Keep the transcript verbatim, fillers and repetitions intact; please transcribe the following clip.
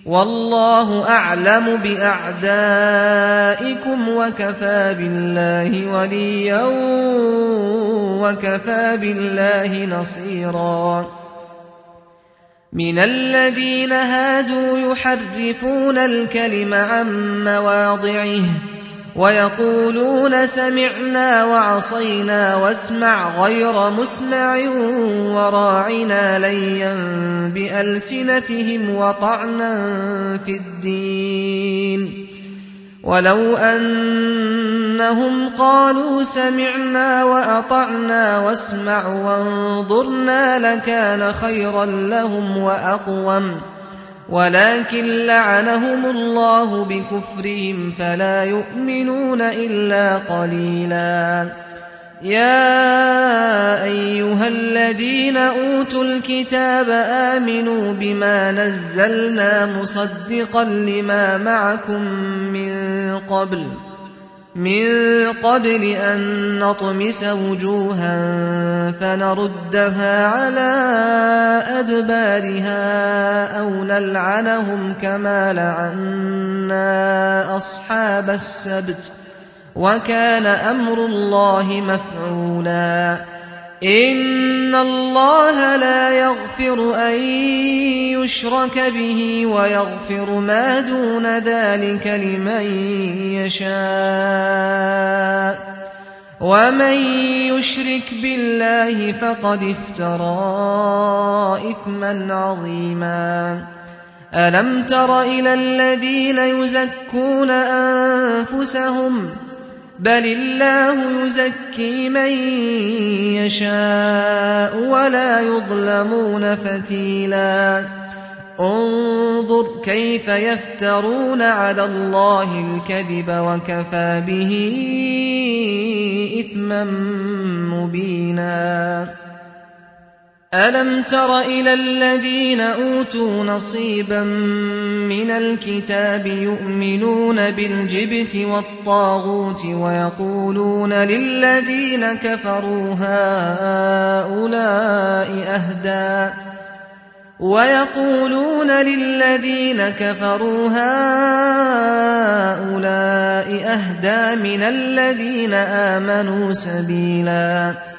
والله أعلم بأعدائكم وكفى بالله وليا وكفى بالله نصيرا من الذين هادوا يحرفون الكلم عن مواضعه ويقولون سمعنا وعصينا واسمع غير مسمع وراعنا ليا بألسنتهم وطعنا في الدين ولو أنهم قالوا سمعنا وأطعنا واسمع وانظرنا لكان خيرا لهم وأقوم ولكن لعنهم الله بكفرهم فلا يؤمنون إلا قليلا يا أيها الذين أوتوا الكتاب آمنوا بما نزلنا مصدقا لما معكم من قبل من قبل أن نطمس وجوها فنردها على أدبارها أو نلعنهم كما لعنا أصحاب السبت وكان أمر الله مفعولا إن الله لا يغفر أن يشرك به ويغفر ما دون ذلك لمن يشاء ومن يشرك بالله فقد افترى إثما عظيما ألم تر إلى الذين يزكون أنفسهم بل الله يزكي من يشاء ولا يظلمون فتيلا انظر كيف يفترون على الله الكذب وكفى به إثما مبينا ألم تر إلى الذين أوتوا نصيبا من الكتاب يؤمنون بالجبت والطاغوت ويقولون للذين كفروا هؤلاء أهدى ويقولون للذين كفروا هؤلاء أهدى من الذين آمنوا سبيلا